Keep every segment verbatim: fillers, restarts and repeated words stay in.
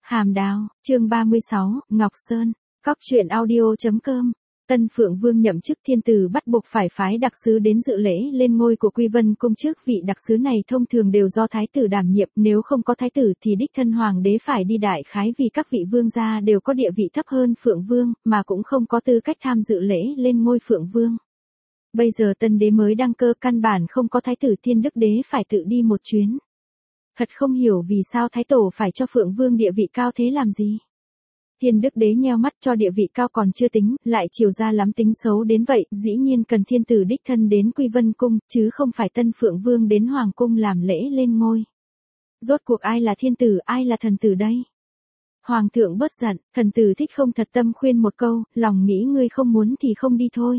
Hàm Đào, chương ba mươi sáu, Ngọc Sơn, Cóc truyện audio chấm com. Tân Phượng Vương nhậm chức thiên tử bắt buộc phải phái đặc sứ đến dự lễ lên ngôi của Quy Vân cung, trước vị đặc sứ này thông thường đều do thái tử đảm nhiệm, nếu không có thái tử thì đích thân hoàng đế phải đi đại khái, vì các vị vương gia đều có địa vị thấp hơn Phượng Vương, mà cũng không có tư cách tham dự lễ lên ngôi Phượng Vương. Bây giờ tân đế mới đăng cơ, căn bản không có thái tử, Thiên Đức đế phải tự đi một chuyến. Thật không hiểu vì sao thái tổ phải cho Phượng Vương địa vị cao thế làm gì. Thiên Đức đế nheo mắt, cho địa vị cao còn chưa tính, lại chiều ra lắm tính xấu đến vậy, dĩ nhiên cần thiên tử đích thân đến Quy Vân cung, chứ không phải Tân Phượng Vương đến hoàng cung làm lễ lên ngôi. Rốt cuộc ai là thiên tử, ai là thần tử đây? Hoàng thượng bớt giận, thần tử thích không thật tâm khuyên một câu, lòng nghĩ ngươi không muốn thì không đi thôi.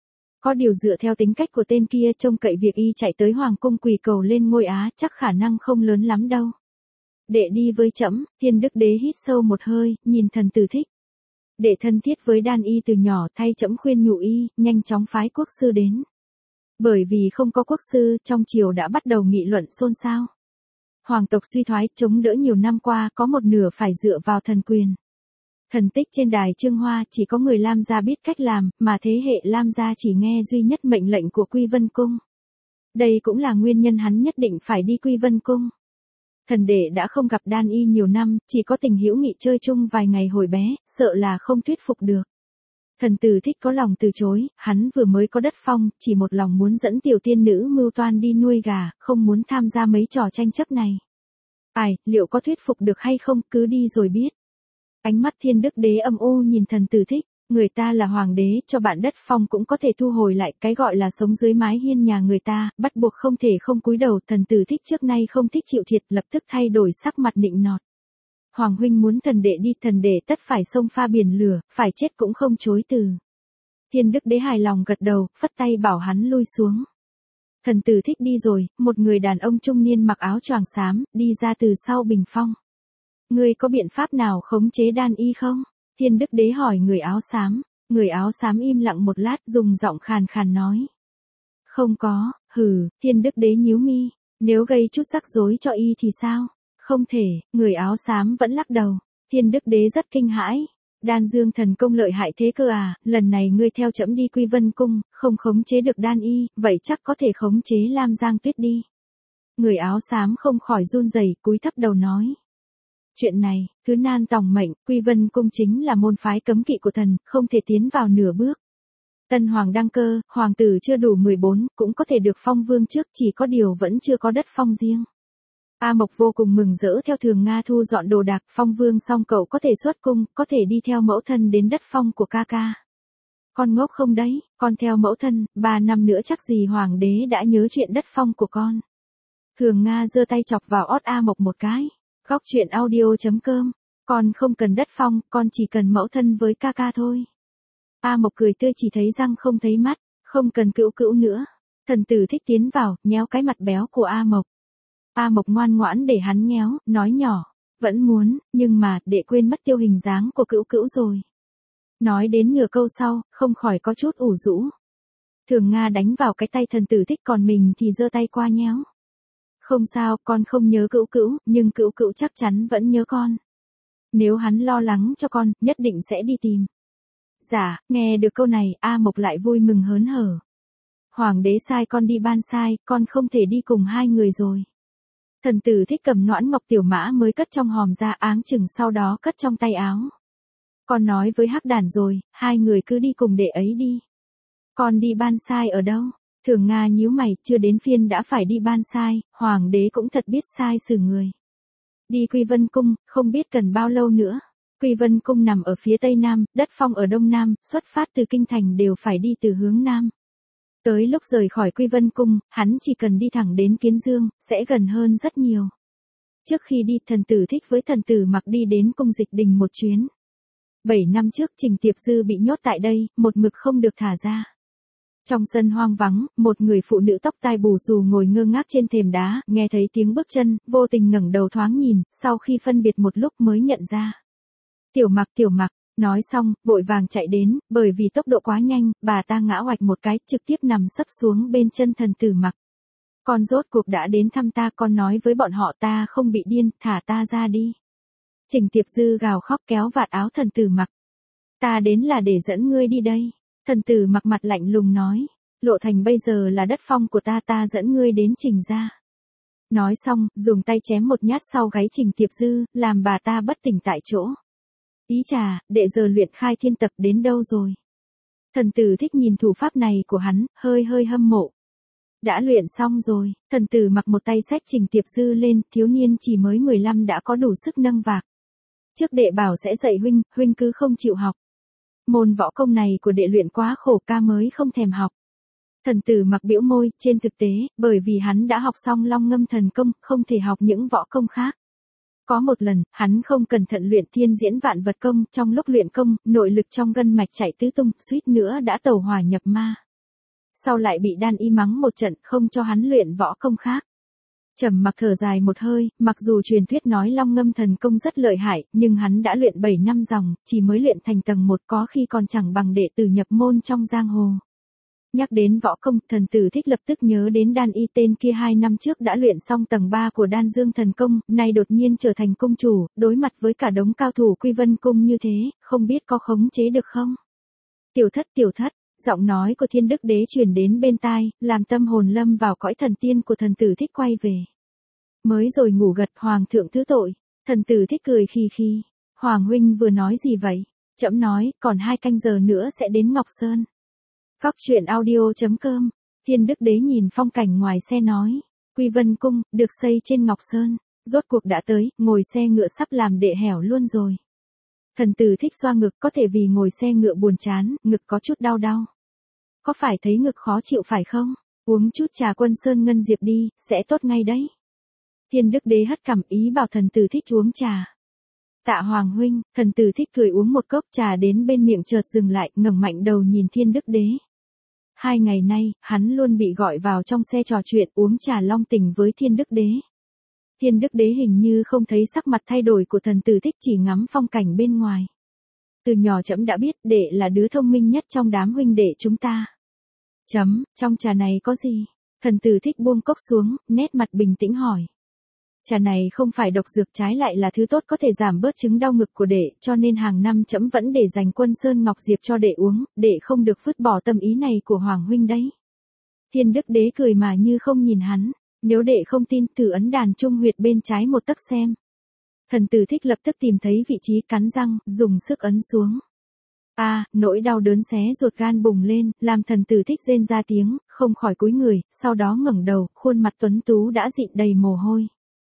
Có điều dựa theo tính cách của tên kia, trông cậy việc y chạy tới hoàng cung quỳ cầu lên ngôi á, chắc khả năng không lớn lắm đâu. Đệ đi với trẫm. Thiên Đức đế hít sâu một hơi, nhìn thần tử thích. Đệ thân thiết với đan y từ nhỏ, thay trẫm khuyên nhủ y, nhanh chóng phái quốc sư đến. Bởi vì không có quốc sư, trong triều đã bắt đầu nghị luận xôn xao. Hoàng tộc suy thoái, chống đỡ nhiều năm qua, có một nửa phải dựa vào thần quyền. Thần tích trên đài Trương Hoa, chỉ có người Lam gia biết cách làm, mà thế hệ Lam gia chỉ nghe duy nhất mệnh lệnh của Quy Vân cung. Đây cũng là nguyên nhân hắn nhất định phải đi Quy Vân cung. Thần đệ đã không gặp đan y nhiều năm, chỉ có tình hữu nghị chơi chung vài ngày hồi bé, sợ là không thuyết phục được. Thần tử thích có lòng từ chối, hắn vừa mới có đất phong, chỉ một lòng muốn dẫn tiểu tiên nữ mưu toan đi nuôi gà, không muốn tham gia mấy trò tranh chấp này. Ai, liệu có thuyết phục được hay không, cứ đi rồi biết. Ánh mắt Thiên Đức đế âm u nhìn thần tử thích, người ta là hoàng đế, cho bạn đất phong cũng có thể thu hồi lại, cái gọi là sống dưới mái hiên nhà người ta, bắt buộc không thể không cúi đầu. Thần tử thích trước nay không thích chịu thiệt, lập tức thay đổi sắc mặt nịnh nọt. Hoàng huynh muốn thần đệ đi, thần đệ tất phải xông pha biển lửa, phải chết cũng không chối từ. Thiên Đức đế hài lòng gật đầu, phất tay bảo hắn lui xuống. Thần tử thích đi rồi, một người đàn ông trung niên mặc áo choàng xám, đi ra từ sau bình phong. Ngươi có biện pháp nào khống chế đan y không? Thiên Đức đế hỏi người áo xám. Người áo xám im lặng một lát, dùng giọng khàn khàn nói. Không có. Hừ. Thiên Đức đế nhíu mi. Nếu gây chút rắc rối cho y thì sao? Không thể. Người áo xám vẫn lắc đầu. Thiên Đức đế rất kinh hãi. Đan dương thần công lợi hại thế cơ à? Lần này ngươi theo trẫm đi Quy Vân cung, không khống chế được đan y, vậy chắc có thể khống chế Lam Giang Tuyết đi. Người áo xám không khỏi run rẩy, cúi thấp đầu nói. Chuyện này, cứ nan tòng mệnh, Quy Vân cung chính là môn phái cấm kỵ của thần, không thể tiến vào nửa bước. Tân hoàng đăng cơ, hoàng tử chưa đủ mười bốn, cũng có thể được phong vương trước, chỉ có điều vẫn chưa có đất phong riêng. A Mộc vô cùng mừng rỡ theo Thường Nga thu dọn đồ đạc, phong vương xong cậu có thể xuất cung, có thể đi theo mẫu thân đến đất phong của ca ca. Con ngốc không đấy, con theo mẫu thân, ba năm nữa chắc gì hoàng đế đã nhớ chuyện đất phong của con. Thường Nga giơ tay chọc vào ót A Mộc một cái. Cóc truyện audio chấm com. Con không cần đất phong, con chỉ cần mẫu thân với ca ca thôi. A Mộc cười tươi, chỉ thấy răng không thấy mắt, không cần cữu cữu nữa. Thần tử thích tiến vào, nhéo cái mặt béo của A Mộc. A Mộc ngoan ngoãn để hắn nhéo, nói nhỏ, vẫn muốn, nhưng mà, để quên mất tiêu hình dáng của cữu cữu rồi. Nói đến nửa câu sau, không khỏi có chút ủ rũ. Thường Nga đánh vào cái tay thần tử thích, còn mình thì giơ tay qua nhéo. Không sao, con không nhớ cữu cữu, nhưng cữu cữu chắc chắn vẫn nhớ con. Nếu hắn lo lắng cho con, nhất định sẽ đi tìm. Dạ, nghe được câu này, A Mộc lại vui mừng hớn hở. Hoàng đế sai con đi ban sai, con không thể đi cùng hai người rồi. Thần tử thích cầm noãn ngọc tiểu mã mới cất trong hòm ra, áng chừng sau đó cất trong tay áo. Con nói với Hắc Đản rồi, hai người cứ đi cùng đệ ấy đi. Con đi ban sai ở đâu? Thường Nga nhíu mày, chưa đến phiên đã phải đi ban sai, hoàng đế cũng thật biết sai xử người. Đi Quy Vân cung, không biết cần bao lâu nữa. Quy Vân cung nằm ở phía tây nam, đất phong ở đông nam, xuất phát từ kinh thành đều phải đi từ hướng nam. Tới lúc rời khỏi Quy Vân cung, hắn chỉ cần đi thẳng đến Kiến Dương, sẽ gần hơn rất nhiều. Trước khi đi, thần tử thích với thần tử mặc đi đến cung Dịch Đình một chuyến. Bảy năm trước Trình Tiệp Dư bị nhốt tại đây, một mực không được thả ra. Trong sân hoang vắng, một người phụ nữ tóc tai bù xù ngồi ngơ ngác trên thềm đá, nghe thấy tiếng bước chân, vô tình ngẩng đầu thoáng nhìn, sau khi phân biệt một lúc mới nhận ra. Tiểu Mặc, Tiểu Mặc, nói xong, vội vàng chạy đến, bởi vì tốc độ quá nhanh, bà ta ngã oạch một cái, trực tiếp nằm sấp xuống bên chân thần tử Mặc. Con rốt cuộc đã đến thăm ta, con nói với bọn họ ta không bị điên, thả ta ra đi. Trình Tiệp Dư gào khóc kéo vạt áo Thần Tử Mặc. Ta đến là để dẫn ngươi đi đây. Thần Tử Mặc mặt lạnh lùng nói. Lộ thành bây giờ là đất phong của ta, ta dẫn ngươi đến Trình gia. Nói xong, dùng tay chém một nhát sau gáy Trình Tiệp Dư, làm bà ta bất tỉnh tại chỗ. Ý trà, đệ giờ luyện khai thiên tập đến đâu rồi? Thần Tử Thích nhìn thủ pháp này của hắn, hơi hơi hâm mộ. Đã luyện xong rồi, Thần Tử Mặc một tay xách Trình Tiệp Dư lên, thiếu niên chỉ mới mười lăm đã có đủ sức nâng vạc. Trước đệ bảo sẽ dạy huynh, huynh cứ không chịu học. Môn võ công này của đệ luyện quá khổ, ca mới không thèm học. Thần Tử Mặc bĩu môi, trên thực tế, bởi vì hắn đã học xong Long Ngâm Thần Công, không thể học những võ công khác. Có một lần, hắn không cẩn thận luyện Thiên Diễn Vạn Vật Công, trong lúc luyện công, nội lực trong gân mạch chạy tứ tung, suýt nữa đã tẩu hỏa nhập ma. Sau lại bị đan y mắng một trận, không cho hắn luyện võ công khác. Trầm Mặc thở dài một hơi, mặc dù truyền thuyết nói Long Ngâm Thần Công rất lợi hại, nhưng hắn đã luyện bảy năm dòng, chỉ mới luyện thành tầng một, có khi còn chẳng bằng đệ tử nhập môn trong giang hồ. Nhắc đến võ công, Thần Tử Thích lập tức nhớ đến đan y tên kia hai năm trước đã luyện xong tầng ba của Đan Dương Thần Công, nay đột nhiên trở thành công chủ, đối mặt với cả đống cao thủ Quy Vân Cung như thế, không biết có khống chế được không? Tiểu thất tiểu thất, giọng nói của Thiên Đức Đế truyền đến bên tai, làm tâm hồn lâm vào cõi thần tiên của Thần Tử Thích quay về. Mới rồi ngủ gật, Hoàng thượng thứ tội. Thần Tử Thích cười khì khì. Hoàng huynh vừa nói gì vậy? Trẫm nói, còn hai canh giờ nữa sẽ đến Ngọc Sơn. Cóc truyện audio chấm com. Thiên Đức Đế nhìn phong cảnh ngoài xe nói. Quy Vân Cung, được xây trên Ngọc Sơn. Rốt cuộc đã tới, ngồi xe ngựa sắp làm đệ hẻo luôn rồi. Thần Tử Thích xoa ngực, có thể vì ngồi xe ngựa buồn chán, ngực có chút đau đau. Có phải thấy ngực khó chịu phải không? Uống chút trà Quân Sơn Ngân Diệp đi, sẽ tốt ngay đấy. Thiên Đức Đế hất cằm ý bảo Thần Tử Thích uống trà. Tạ Hoàng huynh, Thần Tử Thích cười uống một cốc trà đến bên miệng chợt dừng lại, ngẩng mạnh đầu nhìn Thiên Đức Đế. Hai ngày nay, hắn luôn bị gọi vào trong xe trò chuyện uống trà long tình với Thiên Đức Đế. Thiên Đức Đế hình như không thấy sắc mặt thay đổi của Thần Tử Thích, chỉ ngắm phong cảnh bên ngoài. Từ nhỏ trẫm đã biết đệ là đứa thông minh nhất trong đám huynh đệ chúng ta. Chấm, trong trà này có gì? Thần Tử Thích buông cốc xuống, nét mặt bình tĩnh hỏi. Trà này không phải độc dược, trái lại là thứ tốt có thể giảm bớt chứng đau ngực của đệ, cho nên hàng năm trẫm vẫn để dành Quân Sơn Ngọc Diệp cho đệ uống, đệ không được vứt bỏ tâm ý này của Hoàng huynh đấy. Thiên Đức Đế cười mà như không nhìn hắn, nếu đệ không tin thử ấn đàn trung huyệt bên trái một tấc xem. Thần Tử Thích lập tức tìm thấy vị trí, cắn răng, dùng sức ấn xuống. A, à, nỗi đau đớn xé ruột gan bùng lên, làm Thần Tử Thích rên ra tiếng, không khỏi cúi người, sau đó ngẩng đầu, khuôn mặt tuấn tú đã dịn đầy mồ hôi.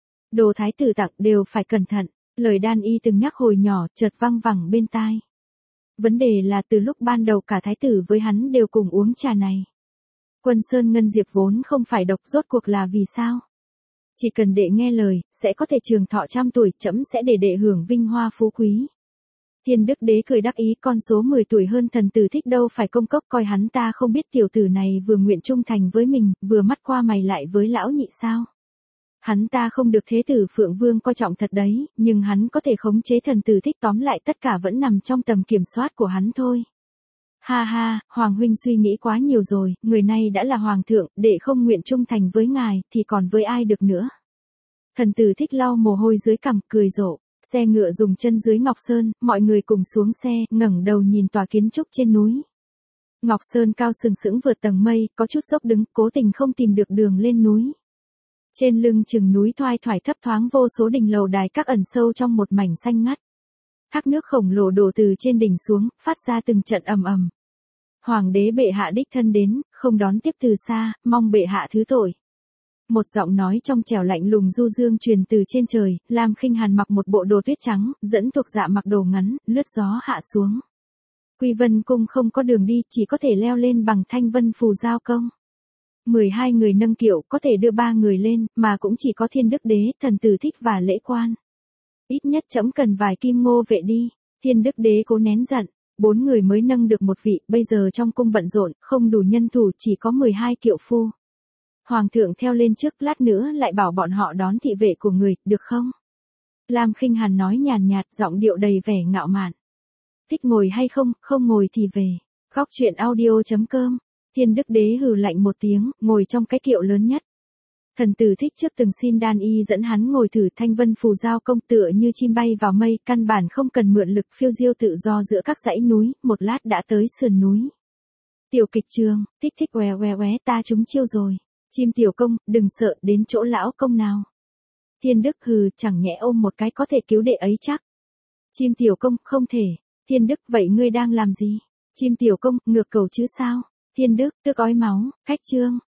Đồ thái tử tặng đều phải cẩn thận, lời đan y từng nhắc hồi nhỏ chợt văng vẳng bên tai. Vấn đề là từ lúc ban đầu cả thái tử với hắn đều cùng uống trà này. Quân Sơn Ngân Diệp vốn không phải độc, rốt cuộc là vì sao? Chỉ cần đệ nghe lời, sẽ có thể trường thọ trăm tuổi, trẫm sẽ để đệ hưởng vinh hoa phú quý. Thiên Đức Đế cười đắc ý, con số mười tuổi hơn Thần Tử Thích đâu phải công cốc, coi hắn ta không biết tiểu tử này vừa nguyện trung thành với mình, vừa mắt qua mày lại với lão nhị sao? Hắn ta không được thế tử Phượng Vương coi trọng thật đấy, nhưng hắn có thể khống chế Thần Tử Thích, tóm lại tất cả vẫn nằm trong tầm kiểm soát của hắn thôi. Ha ha, Hoàng huynh suy nghĩ quá nhiều rồi, người này đã là Hoàng thượng, đệ không nguyện trung thành với ngài, thì còn với ai được nữa. Thần Tử Thích lau mồ hôi dưới cằm, cười rộ. Xe ngựa dùng chân dưới Ngọc Sơn, mọi người cùng xuống xe, ngẩng đầu nhìn tòa kiến trúc trên núi. Ngọc Sơn cao sừng sững vượt tầng mây, có chút dốc đứng, cố tình không tìm được đường lên núi. Trên lưng chừng núi thoai thoải thấp thoáng vô số đình lầu đài các ẩn sâu trong một mảnh xanh ngắt. Thác nước khổng lồ đổ từ trên đỉnh xuống, phát ra từng trận ầm ầm. Hoàng đế bệ hạ đích thân đến, không đón tiếp từ xa, mong bệ hạ thứ tội. Một giọng nói trong trẻo lạnh lùng du dương truyền từ trên trời, Lam Khinh Hàn mặc một bộ đồ tuyết trắng, dẫn thuộc dạ mặc đồ ngắn, lướt gió hạ xuống. Quy Vân Cung không có đường đi, chỉ có thể leo lên bằng thanh vân phù giao công. mười hai người nâng kiệu, có thể đưa ba người lên, mà cũng chỉ có Thiên Đức Đế, Thần Tử Thích và Lễ Quan. Ít nhất trẫm cần vài kim ngô vệ đi. Thiên Đức Đế cố nén giận, bốn người mới nâng được một vị, bây giờ trong cung bận rộn, không đủ nhân thủ, chỉ có mười hai kiệu phu. Hoàng thượng theo lên trước, lát nữa lại bảo bọn họ đón thị vệ của người, được không? Lam Khinh Hàn nói nhàn nhạt, giọng điệu đầy vẻ ngạo mạn. Thích ngồi hay không, không ngồi thì về. Góc truyện audio chấm com. Thiên Đức Đế hừ lạnh một tiếng, ngồi trong cái kiệu lớn nhất. Thần tử thích trước từng xin đan y dẫn hắn ngồi thử thanh vân phù giao công tựa như chim bay vào mây, căn bản không cần mượn lực phiêu diêu tự do giữa các dãy núi, một lát đã tới sườn núi. Tiểu kịch trường, thích thích oe oe oe ta trúng chiêu rồi. Chim tiểu công, đừng sợ, đến chỗ lão công nào. Thiên Đức hừ, chẳng nhẽ ôm một cái có thể cứu đệ ấy chắc. Chim tiểu công, không thể. Thiên Đức, vậy ngươi đang làm gì? Chim tiểu công, ngược cầu chứ sao? Thiên Đức, tức ói máu, khách trương.